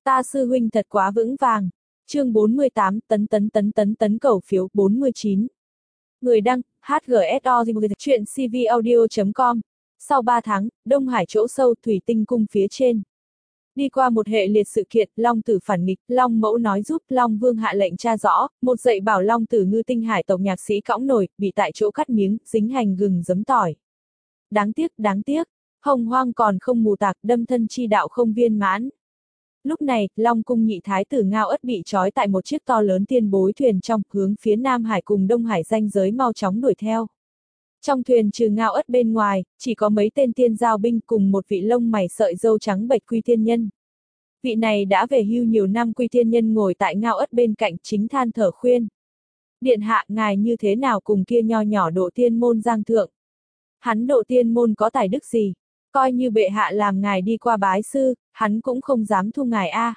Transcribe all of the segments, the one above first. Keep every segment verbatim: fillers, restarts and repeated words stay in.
Ta sư huynh thật quá vững vàng. Chương bốn mươi tám, tấn tấn tấn tấn tấn cầu phiếu bốn mươi chín. Người đăng, hát giê ét o chuyện c v audio chấm com. Sau ba tháng, Đông Hải chỗ sâu thủy tinh cung phía trên. Đi qua một hệ liệt sự kiện, Long Tử phản nghịch, Long Mẫu nói giúp, Long Vương hạ lệnh tra rõ, một dạy bảo Long Tử ngư tinh hải tộc nhạc sĩ cõng nổi, bị tại chỗ cắt miếng, dính hành gừng giấm tỏi. Đáng tiếc, đáng tiếc, hồng hoang còn không mù tạc, đâm thân chi đạo không viên mãn. Lúc này, Long Cung nhị thái tử Ngao Ất bị trói tại một chiếc to lớn tiên bối thuyền trong, hướng phía Nam Hải cùng Đông Hải ranh giới mau chóng đuổi theo. Trong thuyền trừ Ngao Ất bên ngoài, chỉ có mấy tên tiên giao binh cùng một vị lông mày sợi râu trắng bệch Quy Thiên Nhân. Vị này đã về hưu nhiều năm Quy Thiên Nhân ngồi tại Ngao Ất bên cạnh chính than thở khuyên. Điện hạ, ngài như thế nào cùng kia nho nhỏ độ tiên môn giang thượng? Hắn độ tiên môn có tài đức gì? Coi như bệ hạ làm ngài đi qua bái sư, hắn cũng không dám thu ngài a.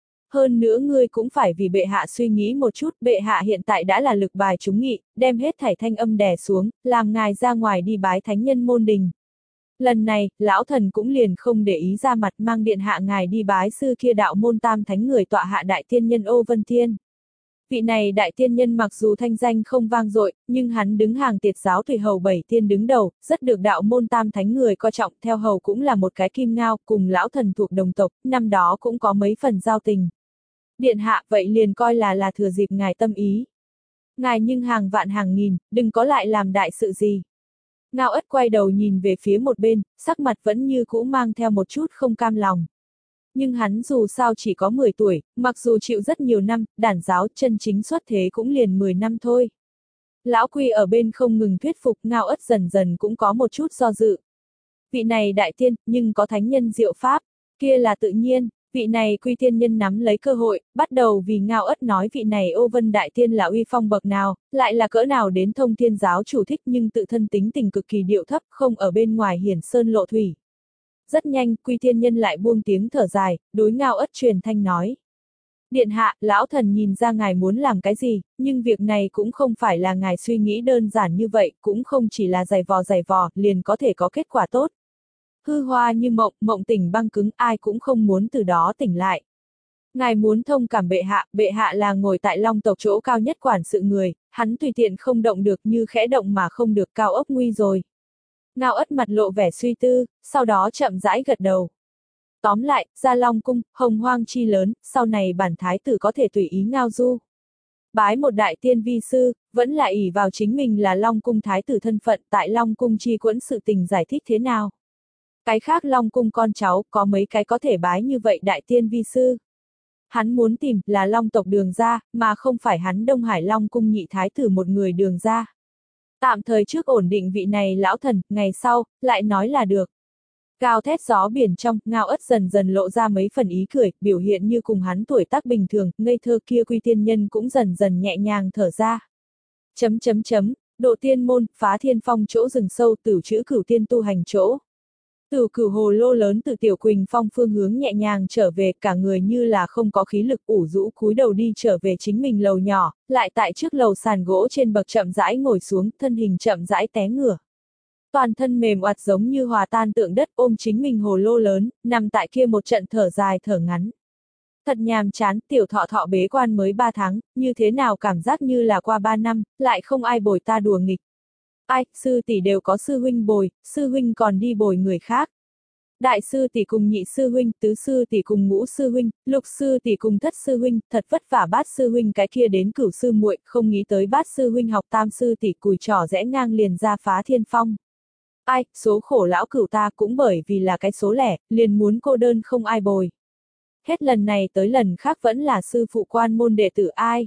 Hơn nữa ngươi cũng phải vì bệ hạ suy nghĩ một chút, bệ hạ hiện tại đã là lực bài chúng nghị, đem hết thảy thanh âm đè xuống, làm ngài ra ngoài đi bái thánh nhân môn đình. Lần này, lão thần cũng liền không để ý ra mặt mang điện hạ ngài đi bái sư kia đạo môn tam thánh người tọa hạ đại tiên nhân Ô Vân Thiên. Vị này đại tiên nhân mặc dù thanh danh không vang dội, nhưng hắn đứng hàng tiệt giáo thủy hầu bảy tiên đứng đầu, rất được đạo môn tam thánh người coi trọng, theo hầu cũng là một cái kim ngao, cùng lão thần thuộc đồng tộc, năm đó cũng có mấy phần giao tình. Điện hạ, vậy liền coi là là thừa dịp ngài tâm ý. Ngài nhưng hàng vạn hàng nghìn, đừng có lại làm đại sự gì. Ngao Ất quay đầu nhìn về phía một bên, sắc mặt vẫn như cũ mang theo một chút không cam lòng. Nhưng hắn dù sao chỉ có mười tuổi, mặc dù chịu rất nhiều năm, đản giáo chân chính xuất thế cũng liền mười năm thôi. Lão Quy ở bên không ngừng thuyết phục, Ngao Ất dần dần cũng có một chút do dự. Vị này đại tiên, nhưng có thánh nhân diệu pháp, kia là tự nhiên. Vị này Quy Thiên Nhân nắm lấy cơ hội, bắt đầu vì Ngao Ất nói vị này Ô Vân Đại Tiên là uy phong bậc nào, lại là cỡ nào đến thông thiên giáo chủ thích nhưng tự thân tính tình cực kỳ điệu thấp, không ở bên ngoài hiển sơn lộ thủy. Rất nhanh, Quy Thiên Nhân lại buông tiếng thở dài, đối Ngao Ất truyền thanh nói. Điện hạ, lão thần nhìn ra ngài muốn làm cái gì, nhưng việc này cũng không phải là ngài suy nghĩ đơn giản như vậy, cũng không chỉ là giày vò giày vò, liền có thể có kết quả tốt. Hư hoa như mộng, mộng tỉnh băng cứng, ai cũng không muốn từ đó tỉnh lại. Ngài muốn thông cảm bệ hạ, bệ hạ là ngồi tại Long tộc chỗ cao nhất quản sự người, hắn tùy tiện không động được như khẽ động mà không được, cao ốc nguy rồi. Ngao Ất mặt lộ vẻ suy tư, sau đó chậm rãi gật đầu. Tóm lại, ra Long cung, hồng hoang chi lớn, sau này bản thái tử có thể tùy ý ngao du. Bái một đại tiên vi sư, vẫn là ỷ vào chính mình là Long cung thái tử thân phận, tại Long cung chi quẫn sự tình giải thích thế nào. Cái khác Long cung con cháu, có mấy cái có thể bái như vậy đại tiên vi sư. Hắn muốn tìm, là Long tộc Đường gia, mà không phải hắn Đông Hải Long cung nhị thái tử một người Đường gia. Tạm thời trước ổn định vị này lão thần, ngày sau, lại nói là được. Gào thét gió biển trong, Ngao Ất dần dần lộ ra mấy phần ý cười, biểu hiện như cùng hắn tuổi tác bình thường, ngây thơ kia Quy Tiên Nhân cũng dần dần nhẹ nhàng thở ra. Chấm chấm chấm, độ tiên môn, phá thiên phong chỗ rừng sâu, tửu chữ cửu tiên tu hành chỗ. Tửu cửu hồ lô lớn từ Tiểu Quỳnh Phong phương hướng nhẹ nhàng trở về, cả người như là không có khí lực ủ rũ cúi đầu đi trở về chính mình lầu nhỏ, lại tại trước lầu sàn gỗ trên bậc chậm rãi ngồi xuống, thân hình chậm rãi té ngửa. Toàn thân mềm oặt giống như hòa tan tượng đất, ôm chính mình hồ lô lớn, nằm tại kia một trận thở dài thở ngắn. Thật nhàm chán, tiểu thọ thọ bế quan mới ba tháng, như thế nào cảm giác như là qua ba năm, lại không ai bồi ta đùa nghịch. Ai, sư tỷ đều có sư huynh bồi, sư huynh còn đi bồi người khác. Đại sư tỷ cùng nhị sư huynh, tứ sư tỷ cùng ngũ sư huynh, lục sư tỷ cùng thất sư huynh, thật vất vả bát sư huynh cái kia đến cửu sư muội, không nghĩ tới bát sư huynh học tam sư tỷ cùi trỏ rẽ ngang liền ra phá thiên phong. Ai, số khổ lão cửu ta cũng bởi vì là cái số lẻ, liền muốn cô đơn không ai bồi. Hết lần này tới lần khác vẫn là sư phụ quan môn đệ tử ai.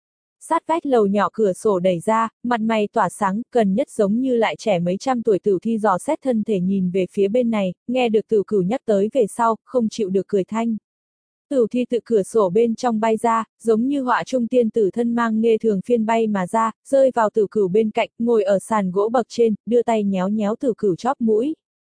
Sát vách lầu nhỏ cửa sổ đẩy ra, mặt mày tỏa sáng, cần nhất giống như lại trẻ mấy trăm tuổi Tửu Thi dò xét thân thể nhìn về phía bên này, nghe được Tửu Cửu nhắc tới về sau, không chịu được cười thanh. Tửu Thi tự cửa sổ bên trong bay ra, giống như họa trung tiên tử thân mang nghê thường phiên bay mà ra, rơi vào Tửu Cửu bên cạnh, ngồi ở sàn gỗ bậc trên, đưa tay nhéo nhéo Tửu Cửu chóp mũi.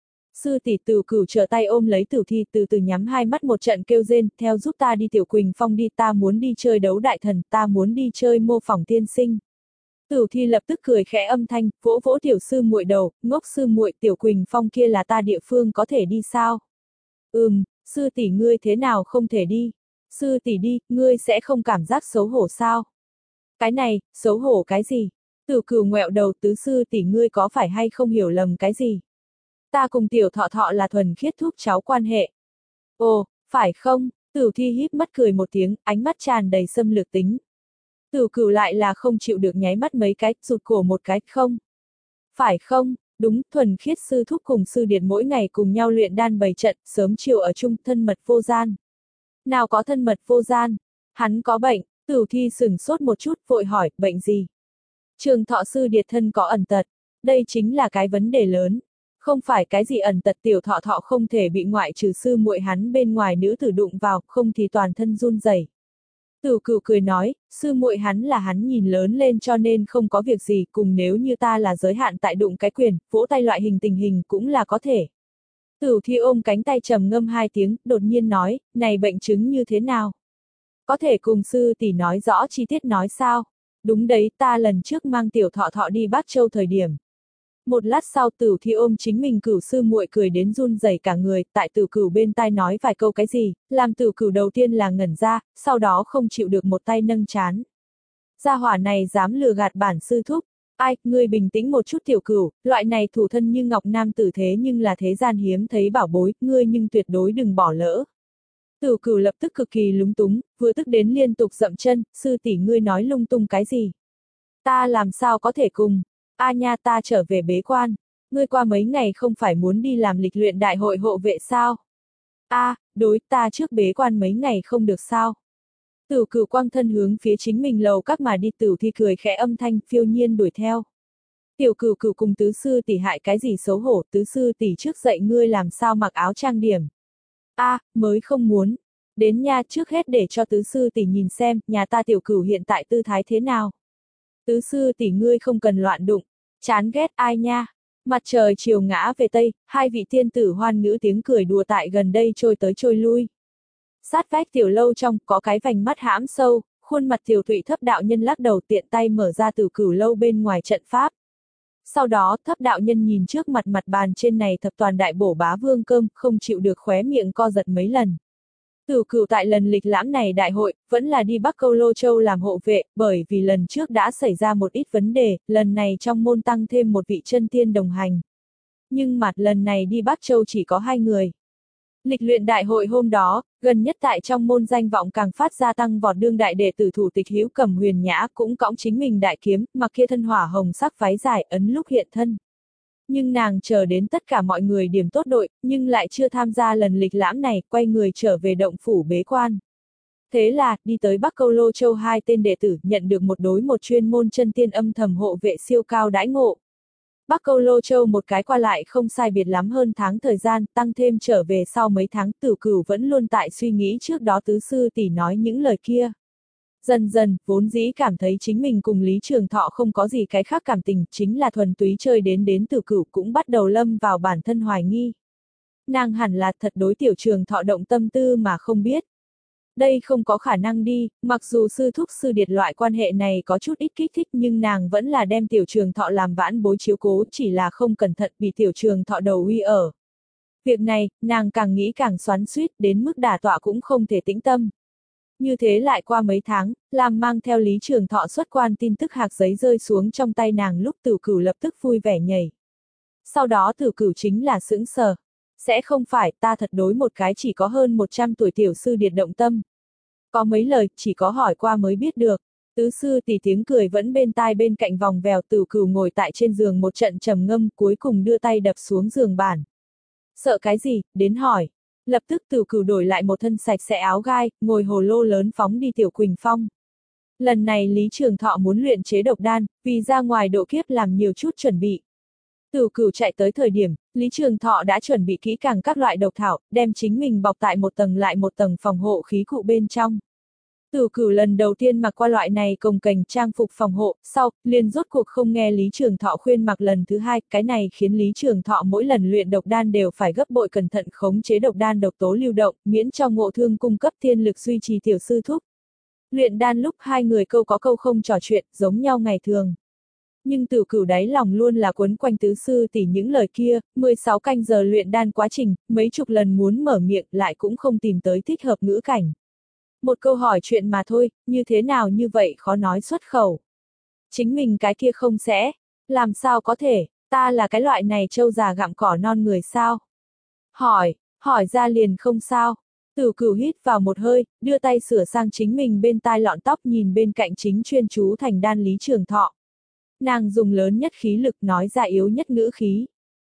Sư tỷ Tửu Cửu trở tay ôm lấy Tửu Thi, từ từ nhắm hai mắt một trận kêu rên, theo giúp ta đi Tiểu Quỳnh Phong đi, ta muốn đi chơi đấu đại thần, ta muốn đi chơi mô phỏng tiên sinh. Tửu Thi lập tức cười khẽ âm thanh, vỗ vỗ tiểu sư muội đầu, ngốc sư muội, Tiểu Quỳnh Phong kia là ta địa phương có thể đi sao? Ừm, sư tỷ ngươi thế nào không thể đi? Sư tỷ đi, ngươi sẽ không cảm giác xấu hổ sao? Cái này, xấu hổ cái gì? Tử Cửu ngoẹo đầu, tứ sư tỷ ngươi có phải hay không hiểu lầm cái gì? Ta cùng tiểu thọ thọ là thuần khiết thúc cháu quan hệ. Ồ, phải không? Tử Thi híp mắt cười một tiếng, ánh mắt tràn đầy xâm lược tính. Tử Cửu lại là không chịu được nháy mắt mấy cái, rụt cổ một cái, không? Phải không? Đúng, thuần khiết sư thúc cùng sư điệt mỗi ngày cùng nhau luyện đan bày trận, sớm chiều ở chung, thân mật vô gian. Nào có thân mật vô gian? Hắn có bệnh. Tử Thi sửng sốt một chút, vội hỏi, bệnh gì? Trường thọ sư điệt thân có ẩn tật. Đây chính là cái vấn đề lớn. Không phải cái gì ẩn tật, tiểu thọ thọ không thể bị ngoại trừ sư muội hắn bên ngoài nữ tử đụng vào, không thì toàn thân run rẩy. Tử Cửu cười nói, sư muội hắn là hắn nhìn lớn lên cho nên không có việc gì, cùng nếu như ta là giới hạn tại đụng cái quyền, vỗ tay loại hình tình hình cũng là có thể. Tử Thi ôm cánh tay trầm ngâm hai tiếng, đột nhiên nói, này bệnh chứng như thế nào? Có thể cùng sư tỷ nói rõ chi tiết nói sao? Đúng đấy, ta lần trước mang tiểu thọ thọ đi Bắc Châu thời điểm. Một lát sau Tử Thi ôm chính mình Cửu sư muội cười đến run rẩy cả người, tại Tử Cửu bên tai nói vài câu cái gì, làm Tử Cửu đầu tiên là ngẩn ra, sau đó không chịu được một tay nâng trán. Gia hỏa này dám lừa gạt bản sư thúc. Ai, ngươi bình tĩnh một chút tiểu Cửu, loại này thủ thân như ngọc nam tử thế nhưng là thế gian hiếm thấy bảo bối, ngươi nhưng tuyệt đối đừng bỏ lỡ. Tử Cửu lập tức cực kỳ lúng túng, vừa tức đến liên tục dậm chân, sư tỷ ngươi nói lung tung cái gì? Ta làm sao có thể cùng? A nha, ta trở về bế quan. Ngươi qua mấy ngày không phải muốn đi làm lịch luyện đại hội hộ vệ sao? A, à, đối, ta trước bế quan mấy ngày không được sao? Tử Cửu quang thân hướng phía chính mình lầu các mà đi. Tử Thi cười khẽ âm thanh, phiêu nhiên đuổi theo. Tiểu Cửu Cửu cùng tứ sư tỷ hại cái gì xấu hổ, tứ sư tỷ trước dạy ngươi làm sao mặc áo trang điểm. A, à, mới không muốn. Đến nha, trước hết để cho tứ sư tỷ nhìn xem, nhà ta tiểu Cửu hiện tại tư thái thế nào. Tứ sư tỷ ngươi không cần loạn đụng, chán ghét ai nha. Mặt trời chiều ngã về tây, hai vị tiên tử hoan ngữ tiếng cười đùa tại gần đây trôi tới trôi lui. Sát vách tiểu lâu trong, có cái vành mắt hãm sâu, khuôn mặt tiểu thụy thấp đạo nhân lắc đầu tiện tay mở ra Tử Cửu lâu bên ngoài trận pháp. Sau đó, thấp đạo nhân nhìn trước mặt mặt bàn trên này thập toàn đại bổ bá vương cơm, không chịu được khóe miệng co giật mấy lần. Tử Cửu tại lần lịch lãm này đại hội, vẫn là đi Bắc Câu Lô Châu làm hộ vệ, bởi vì lần trước đã xảy ra một ít vấn đề, lần này trong môn tăng thêm một vị chân tiên đồng hành. Nhưng mặt lần này đi Bắc Châu chỉ có hai người. Lịch luyện đại hội hôm đó, gần nhất tại trong môn danh vọng càng phát gia tăng vọt đương đại đệ tử thủ tịch Hữu Cẩm Huyền Nhã cũng cõng chính mình đại kiếm, mặc kia thân hỏa hồng sắc váy dài ấn lúc hiện thân. Nhưng nàng chờ đến tất cả mọi người điểm tốt đội, nhưng lại chưa tham gia lần lịch lãm này, quay người trở về động phủ bế quan. Thế là, đi tới Bắc Câu Lô Châu hai tên đệ tử nhận được một đối một chuyên môn chân tiên âm thầm hộ vệ siêu cao đãi ngộ. Bắc Câu Lô Châu một cái qua lại không sai biệt lắm hơn tháng thời gian, tăng thêm trở về sau mấy tháng. Tử Cửu vẫn luôn tại suy nghĩ trước đó tứ sư tỷ nói những lời kia. Dần dần, vốn dĩ cảm thấy chính mình cùng Lý Trường Thọ không có gì cái khác cảm tình, chính là thuần túy chơi đến đến Tử Cửu cũng bắt đầu lâm vào bản thân hoài nghi. Nàng hẳn là thật đối tiểu Trường Thọ động tâm tư mà không biết. Đây không có khả năng đi, mặc dù sư thúc sư điệt loại quan hệ này có chút ít kích thích nhưng nàng vẫn là đem tiểu Trường Thọ làm vãn bối chiếu cố, chỉ là không cẩn thận bị tiểu Trường Thọ đầu uy ở. Việc này, nàng càng nghĩ càng xoắn xuýt, đến mức đả tọa cũng không thể tĩnh tâm. Như thế lại qua mấy tháng, làm mang theo Lý Trường Thọ xuất quan tin tức hạc giấy rơi xuống trong tay nàng lúc Tử Cửu lập tức vui vẻ nhảy. Sau đó Tử Cửu chính là sững sờ. Sẽ không phải ta thật đối một cái chỉ có hơn một trăm tuổi tiểu sư điệt động tâm. Có mấy lời chỉ có hỏi qua mới biết được. Tứ sư tỷ tiếng cười vẫn bên tai bên cạnh vòng vèo. Tử Cửu ngồi tại trên giường một trận trầm ngâm, cuối cùng đưa tay đập xuống giường bản. Sợ cái gì, đến hỏi. Lập tức Tử Cửu đổi lại một thân sạch sẽ áo gai, ngồi hồ lô lớn phóng đi Tiểu Quỳnh Phong. Lần này Lý Trường Thọ muốn luyện chế độc đan, vì ra ngoài độ kiếp làm nhiều chút chuẩn bị. Tử Cửu chạy tới thời điểm, Lý Trường Thọ đã chuẩn bị kỹ càng các loại độc thảo, đem chính mình bọc tại một tầng lại một tầng phòng hộ khí cụ bên trong. Tử Cửu lần đầu tiên mặc qua loại này cồng kềnh trang phục phòng hộ, sau, liền rốt cuộc không nghe Lý Trường Thọ khuyên mặc lần thứ hai, cái này khiến Lý Trường Thọ mỗi lần luyện độc đan đều phải gấp bội cẩn thận khống chế độc đan độc tố lưu động, miễn cho ngộ thương cung cấp thiên lực duy trì tiểu sư thúc. Luyện đan lúc hai người câu có câu không trò chuyện, giống nhau ngày thường. Nhưng Tử Cửu đáy lòng luôn là quấn quanh tứ sư tỷ những lời kia, mười sáu canh giờ luyện đan quá trình, mấy chục lần muốn mở miệng lại cũng không tìm tới thích hợp ngữ cảnh. Một câu hỏi chuyện mà thôi, như thế nào như vậy khó nói xuất khẩu. Chính mình cái kia không sẽ, làm sao có thể, ta là cái loại này trâu già gặm cỏ non người sao? Hỏi, hỏi ra liền không sao. Tử Cửu hít vào một hơi, đưa tay sửa sang chính mình bên tai lọn tóc nhìn bên cạnh chính chuyên chú thành đan Lý Trường Thọ. Nàng dùng lớn nhất khí lực nói ra yếu nhất ngữ khí.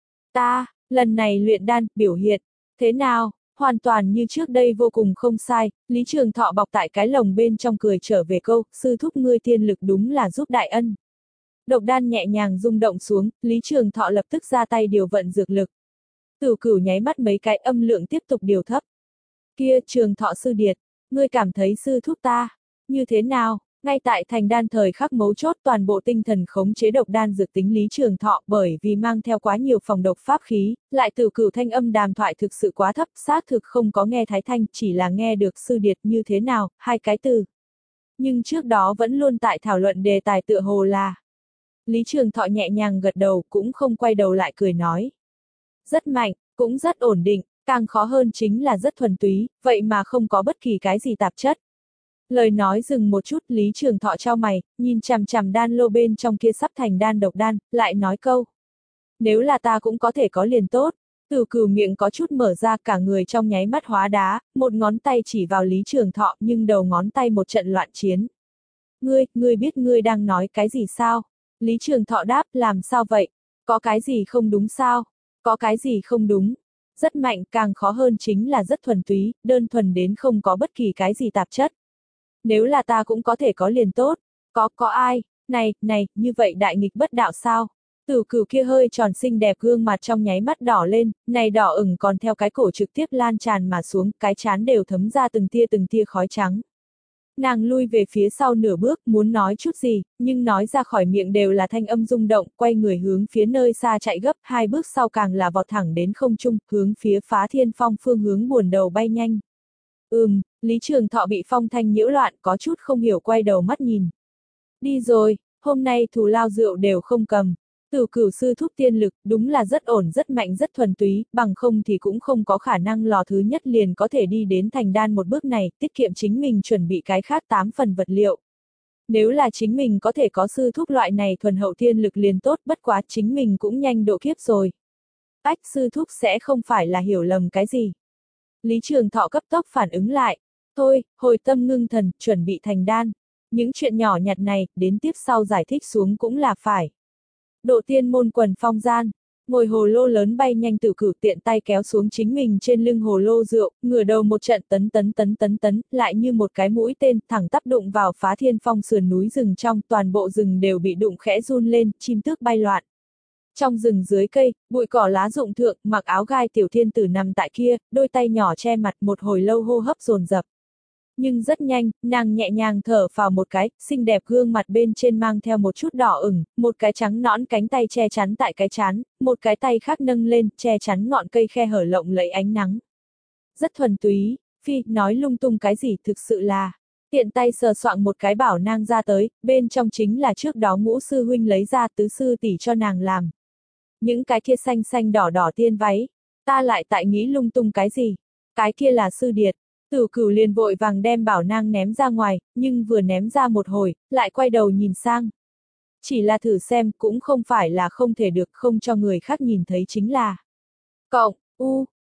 Ta, lần này luyện đan, biểu hiện, thế nào, hoàn toàn như trước đây vô cùng không sai, Lý Trường Thọ bọc tại cái lồng bên trong cười trở về câu, sư thúc ngươi tiên lực đúng là giúp đại ân. Độc đan nhẹ nhàng rung động xuống, Lý Trường Thọ lập tức ra tay điều vận dược lực. Tử Cửu nháy mắt mấy cái âm lượng tiếp tục điều thấp. Kia, Trường Thọ sư điệt, ngươi cảm thấy sư thúc ta, như thế nào? Ngay tại thành đan thời khắc mấu chốt toàn bộ tinh thần khống chế độc đan dược tính Lý Trường Thọ bởi vì mang theo quá nhiều phòng độc pháp khí, lại Tử Cửu thanh âm đàm thoại thực sự quá thấp, xác thực không có nghe thái thanh, chỉ là nghe được sư điệt như thế nào, hai cái từ. Nhưng trước đó vẫn luôn tại thảo luận đề tài tựa hồ là. Lý Trường Thọ nhẹ nhàng gật đầu cũng không quay đầu lại cười nói. Rất mạnh, cũng rất ổn định, càng khó hơn chính là rất thuần túy, vậy mà không có bất kỳ cái gì tạp chất. Lời nói dừng một chút, Lý Trường Thọ trao mày, nhìn chằm chằm đan lô bên trong kia sắp thành đan độc đan, lại nói câu. Nếu là ta cũng có thể có liền tốt. Tử Cửu miệng có chút mở ra, cả người trong nháy mắt hóa đá, một ngón tay chỉ vào Lý Trường Thọ nhưng đầu ngón tay một trận loạn chiến. Ngươi, ngươi biết ngươi đang nói cái gì sao? Lý Trường Thọ đáp, làm sao vậy? Có cái gì không đúng sao? Có cái gì không đúng? Rất mạnh, càng khó hơn chính là rất thuần túy, đơn thuần đến không có bất kỳ cái gì tạp chất. Nếu là ta cũng có thể có liền tốt. Có, có ai? Này, này, như vậy đại nghịch bất đạo sao? Tử Cửu kia hơi tròn xinh đẹp gương mặt trong nháy mắt đỏ lên, này đỏ ửng còn theo cái cổ trực tiếp lan tràn mà xuống, cái trán đều thấm ra từng tia từng tia khói trắng. Nàng lui về phía sau nửa bước, muốn nói chút gì, nhưng nói ra khỏi miệng đều là thanh âm rung động, quay người hướng phía nơi xa chạy gấp, hai bước sau càng là vọt thẳng đến không trung, hướng phía Phá Thiên Phong phương hướng buồn đầu bay nhanh. Ừm, Lý Trường Thọ bị phong thanh nhiễu loạn, có chút không hiểu quay đầu mắt nhìn. Đi rồi, hôm nay thù lao rượu đều không cầm. Tử Cửu sư thúc tiên lực, đúng là rất ổn rất mạnh rất thuần túy, bằng không thì cũng không có khả năng lò thứ nhất liền có thể đi đến thành đan một bước này, tiết kiệm chính mình chuẩn bị cái khác tám phần vật liệu. Nếu là chính mình có thể có sư thúc loại này thuần hậu tiên lực liền tốt, bất quá chính mình cũng nhanh độ kiếp rồi. Ách, sư thúc sẽ không phải là hiểu lầm cái gì. Lý Trường Thọ cấp tốc phản ứng lại. Thôi, hồi tâm ngưng thần, chuẩn bị thành đan. Những chuyện nhỏ nhặt này, đến tiếp sau giải thích xuống cũng là phải. Độ tiên môn quần phong gian, ngồi hồ lô lớn bay nhanh Tử Cửu tiện tay kéo xuống chính mình trên lưng hồ lô rượu, ngửa đầu một trận tấn tấn tấn tấn tấn, lại như một cái mũi tên, thẳng tắp đụng vào Phá Thiên Phong sườn núi rừng trong, toàn bộ rừng đều bị đụng khẽ run lên, chim tước bay loạn. Trong rừng dưới cây, bụi cỏ lá rụng thượng, mặc áo gai tiểu thiên tử nằm tại kia, đôi tay nhỏ che mặt một hồi lâu hô hấp dồn dập. Nhưng rất nhanh, nàng nhẹ nhàng thở vào một cái, xinh đẹp gương mặt bên trên mang theo một chút đỏ ửng, một cái trắng nõn cánh tay che chắn tại cái trán, một cái tay khác nâng lên, che chắn ngọn cây khe hở lộng lẫy ánh nắng. Rất thuần túy, phi, nói lung tung cái gì thực sự là. Tiện tay sờ soạng một cái bảo nang ra tới, bên trong chính là trước đó Ngũ sư huynh lấy ra tứ sư tỷ cho nàng làm. Những cái kia xanh xanh đỏ đỏ tiên váy, ta lại tại nghĩ lung tung cái gì, cái kia là sư điệt. Tử Cửu liền vội vàng đem bảo nang ném ra ngoài, nhưng vừa ném ra một hồi, lại quay đầu nhìn sang. Chỉ là thử xem, cũng không phải là không thể được, không cho người khác nhìn thấy chính là. Cộng, u,